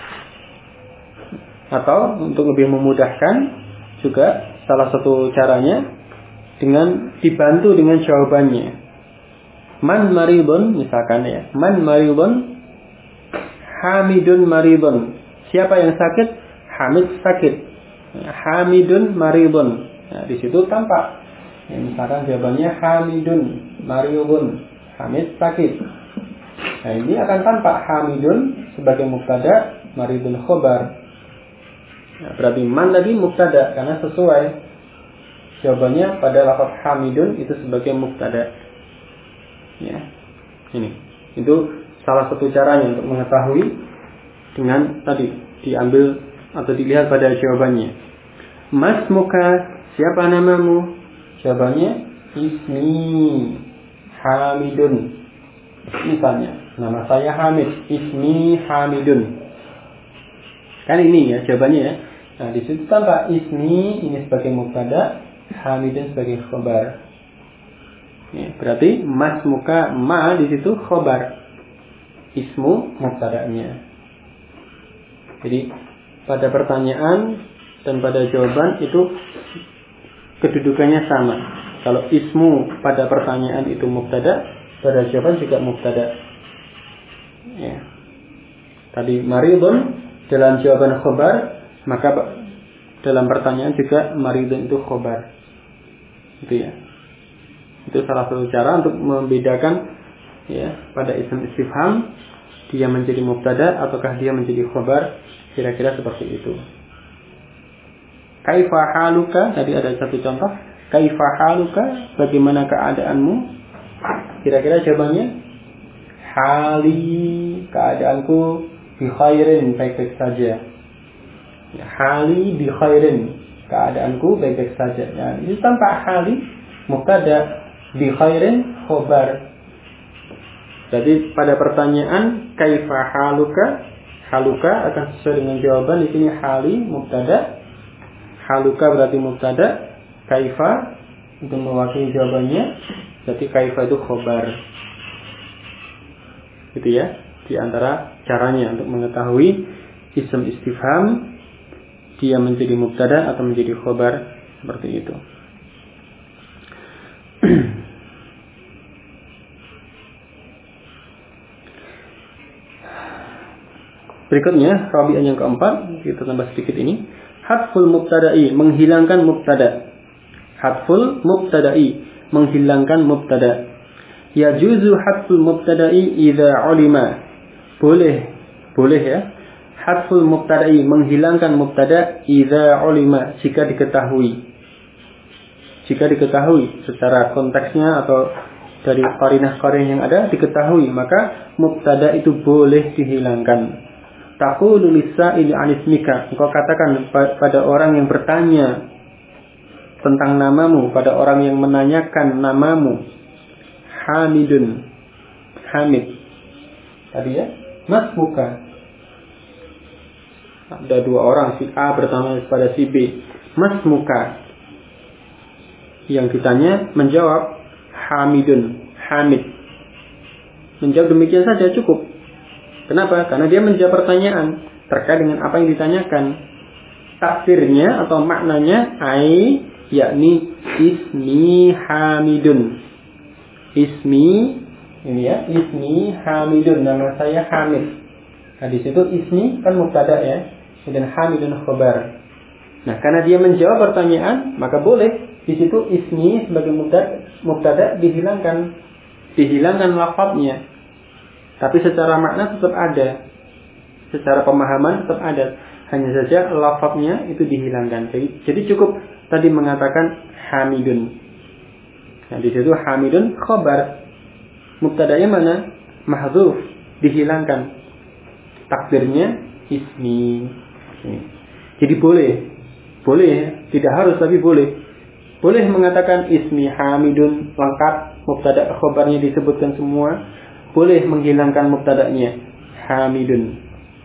Atau untuk lebih memudahkan juga salah satu caranya dengan dibantu dengan jawabannya. Man maridun misalkan ya. Man maridun, Hamidun maridun. Siapa yang sakit? Hamid sakit. Hamidun maridun. Nah, di situ tampak. Ya, misalkan jawabannya Hamidun maridun. Hamid sakit. Nah, ini akan tampak hamidun sebagai mubtada, maridun khobar. Nah, berarti man tadi mubtada karena sesuai jawabannya pada lafaz hamidun itu sebagai mubtada. Ya. Ini. Itu salah satu caranya untuk mengetahui dengan tadi diambil atau dilihat pada jawabannya. Mas muka, siapa namamu? Jawabannya ismi Hamidun. Misalnya, nama saya Hamid, ismi Hamidun. Kan ini ya jawabannya ya. Nah, di situ tampak ismi ini sebagai mubtada, Hamidun sebagai khobar. Ya, berarti mas muka ma di situ khobar. Ismu mubtada'nya. Jadi pada pertanyaan dan pada jawaban itu kedudukannya sama. Kalau ismu pada pertanyaan itu mubtada, pada jawaban juga mubtada. Ya. Tadi maridun dalam jawaban khobar, maka dalam pertanyaan juga maridun itu khobar. Itu ya. Itu salah satu cara untuk membedakan ya pada ism istifham dia menjadi mubtada ataukah dia menjadi khobar, kira-kira seperti itu. Kaifa haluka, tadi ada satu contoh. Kaifa haluka, bagaimana keadaanmu? Kira-kira jawabannya hali, keadaanku bi khairin, baik-baik saja. Ya, hali bi khairin, keadaanku baik-baik saja. Ya, ini tampak hali mubtada, bi khairin khobar. Jadi pada pertanyaan kaifa haluka, haluka akan sesuai dengan jawaban di sini hali mubtada. Haluka berarti mubtada, kaifa itu mewakili jawabannya, berarti kaifa itu khobar. Gitu ya, di antara caranya untuk mengetahui ism istifham dia menjadi mubtada atau menjadi khobar seperti itu. Berikutnya, rabi'an yang keempat, kita tambah sedikit ini. Hadful mubtada'i, menghilangkan mubtada. Hadful mubtada'i, menghilangkan mubtada. Yajuzu hadful mubtada'i idza ulima. Boleh ya. Hadful mubtada'i, menghilangkan mubtada idza ulima, jika diketahui. Jika diketahui secara konteksnya atau dari qarinah-qarinah yang ada diketahui, maka mubtada itu boleh dihilangkan. Taqulu lis-sa'ili 'an ismika, engkau katakan pada orang yang bertanya tentang namamu, pada orang yang menanyakan namamu, Hamidun, Hamid. Tadi ya, mas muka. Ada dua orang, si A bertanya kepada si B, mas muka. Yang ditanya menjawab Hamidun, Hamid. Menjawab demikian saja cukup. Kenapa? Karena dia menjawab pertanyaan terkait dengan apa yang ditanyakan. Tafsirnya atau maknanya yakni ismi Hamidun. Ismi ini ya, ismi Hamidun, nama saya Hamid. Nah, di situ ismi kan mubtada ya, dan Hamidun khobar. Nah, karena dia menjawab pertanyaan, maka boleh di situ ismi sebagai mubtada dihilangkan lafadznya. Tapi secara makna tetap ada. Secara pemahaman tetap ada. Hanya saja lafadznya itu dihilangkan. Jadi cukup tadi mengatakan Hamidun. Nah, di situ Hamidun khobar. Mubtada'nya mana? Mahdzuf, dihilangkan. Takdirnya ismi. Jadi boleh, tidak harus tapi boleh. Boleh mengatakan ismi Hamidun lengkap, mubtada' khobarnya disebutkan semua. Boleh menghilangkan mubtada'nya Hamidun.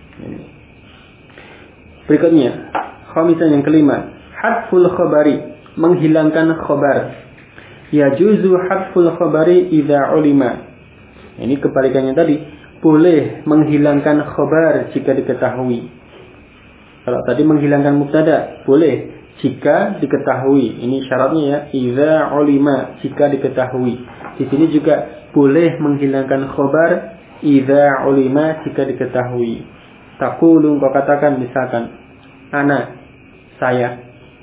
Berikutnya, khamisan yang kelima, hadful khabari, menghilangkan khabar. Yajuzu hadful khabari idza ulima. Ini kebalikannya tadi, boleh menghilangkan khabar jika diketahui. Kalau tadi menghilangkan mubtada, boleh jika diketahui. Ini syaratnya ya, idza ulima, jika diketahui. Di sini juga boleh menghilangkan khobar idza ulima, jika diketahui. Taqulu, kau katakan misalkan ana, saya.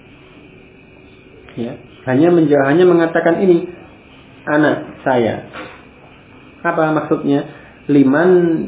Ya, hanya mengatakan ini ana, saya. Apa maksudnya? liman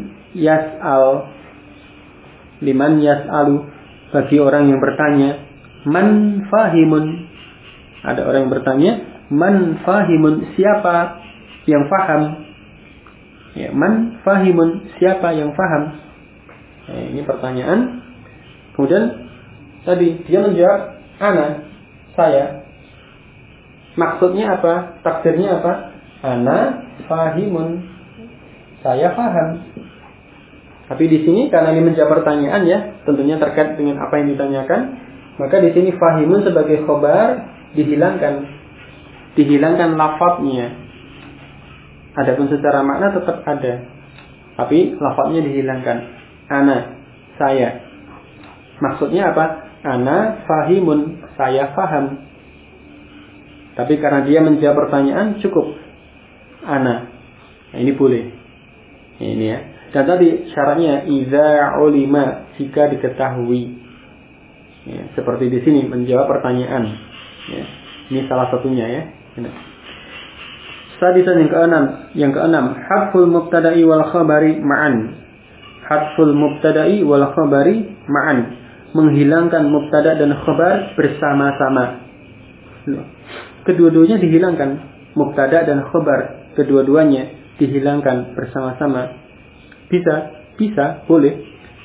yas'alu, bagi orang yang bertanya, man fahimun. Ada orang yang bertanya, man fahimun, siapa yang faham? Ya, man fahimun, siapa yang faham? Nah, ini pertanyaan. Kemudian tadi dia menjawab, ana, saya. Maksudnya apa? Takdirnya apa? Ana fahimun, saya faham. Tapi di sini karena ini menjawab pertanyaan ya, tentunya terkait dengan apa yang ditanyakan, maka di sini fahimun sebagai khobar dihilangkan lafadznya. Adapun secara makna tetap ada, tapi lafadznya dihilangkan. Ana, saya. Maksudnya apa? Ana fahimun, saya faham. Tapi karena dia menjawab pertanyaan, cukup ana. Nah, ini boleh. Ini ya. Dan tadi syaratnya idza ulima, jika diketahui. Ya, seperti di sini menjawab pertanyaan. Ya, ini salah satunya ya. Sadisan yang keenam, hadful mubtada'i wal khabari ma'an. Hadful mubtada'i wal khabari ma'an. Menghilangkan mubtada dan khabar bersama-sama. Kedua-duanya dihilangkan. Mubtada dan khabar, kedua-duanya dihilangkan bersama-sama. Bisa, boleh.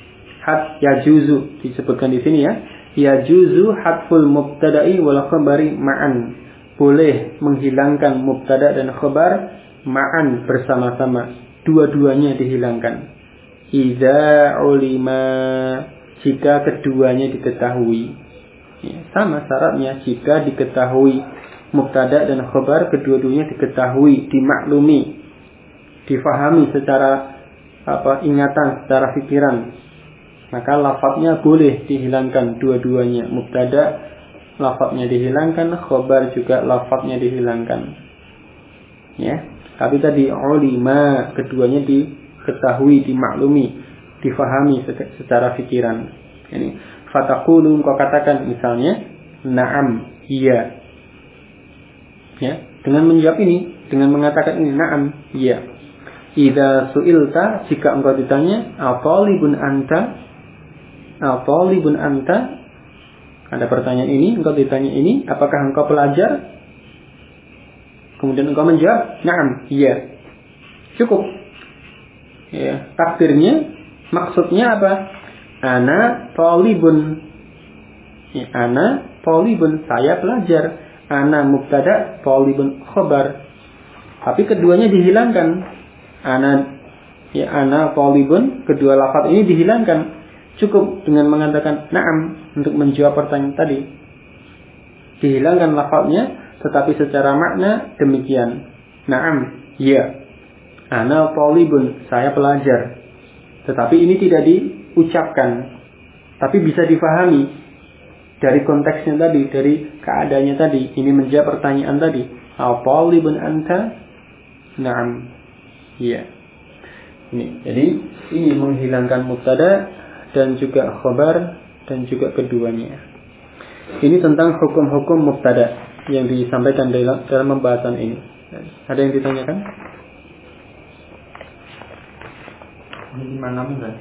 Yajuzu disebutkan di sini ya. Yajuzu hadful mubtada'i wal khabari ma'an. Boleh menghilangkan mubtada dan khabar ma'an bersama-sama. Dua-duanya dihilangkan. Idza ulima, jika keduanya diketahui. Ya, sama syaratnya, jika diketahui mubtada dan khabar kedua-duanya diketahui, dimaklumi, difahami secara ingatan, secara pikiran, maka lafadznya boleh dihilangkan dua-duanya. Mubtada lafadznya dihilangkan, khabar juga lafadznya dihilangkan. Ya, tapi tadi ulima keduanya diketahui, dimaklumi, difahami secara pikiran. Ini fataqulu, kau katakan misalnya na'am, iya. Ya, dengan menjawab ini, dengan mengatakan ini na'am, iya. Idza su'ilta, jika engkau ditanya, atalibun anta? Atalibun anta? Ada pertanyaan ini, engkau ditanya ini, apakah engkau pelajar? Kemudian engkau menjawab, na'am, iya. Cukup. Ya, takdirnya, maksudnya apa? Ana talibun. Ya, ana talibun, saya pelajar. Ana mubtada, talibun khabar. Tapi keduanya dihilangkan. Ana talibun, kedua lafaz ini dihilangkan. Cukup dengan mengatakan na'am untuk menjawab pertanyaan tadi. Dihilangkan lafaznya, tetapi secara makna demikian. Na'am, ya. Ana talibun, saya pelajar. Tetapi ini tidak diucapkan, tapi bisa difahami dari konteksnya tadi, dari keadaannya tadi. Ini menjawab pertanyaan tadi. Atalibun anta? Na'am, ya. Jadi ini menghilangkan mubtada dan juga khabar dan juga keduanya. Ini tentang hukum-hukum mubtada yang disampaikan dalam pembahasan ini. Ada yang ditanyakan? Ini mana enggak?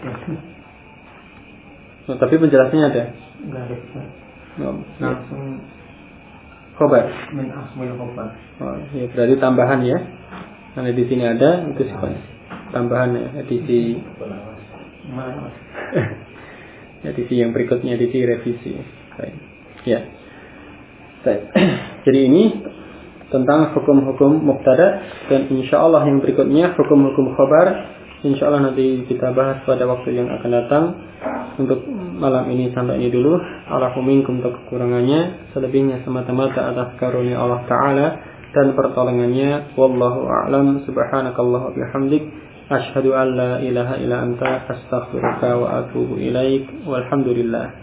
Tapi penjelasannya ada. Enggak ada. Langsung khabar. Min asmil khabar. Oh, ya, berarti tambahan ya. Karena di sini ada itu sifatnya tambahan ya, edisi Mana? edisi yang berikutnya, edisi revisi. Baik. Ya. Baik. Jadi ini tentang hukum-hukum mubtada, dan insyaallah yang berikutnya hukum-hukum khabar. Insyaallah nanti kita bahas pada waktu yang akan datang. Untuk malam ini sampai ini dulu. Alafu minkum, untuk kekurangannya, selebihnya semata-mata atas karunia Allah Ta'ala dan pertolongannya. Wallahu a'lam. Subhanakallah wa bihamdik, asyhadu an la ilaha illa anta, astaghfiruka wa atubu ilaik. Walhamdulillah.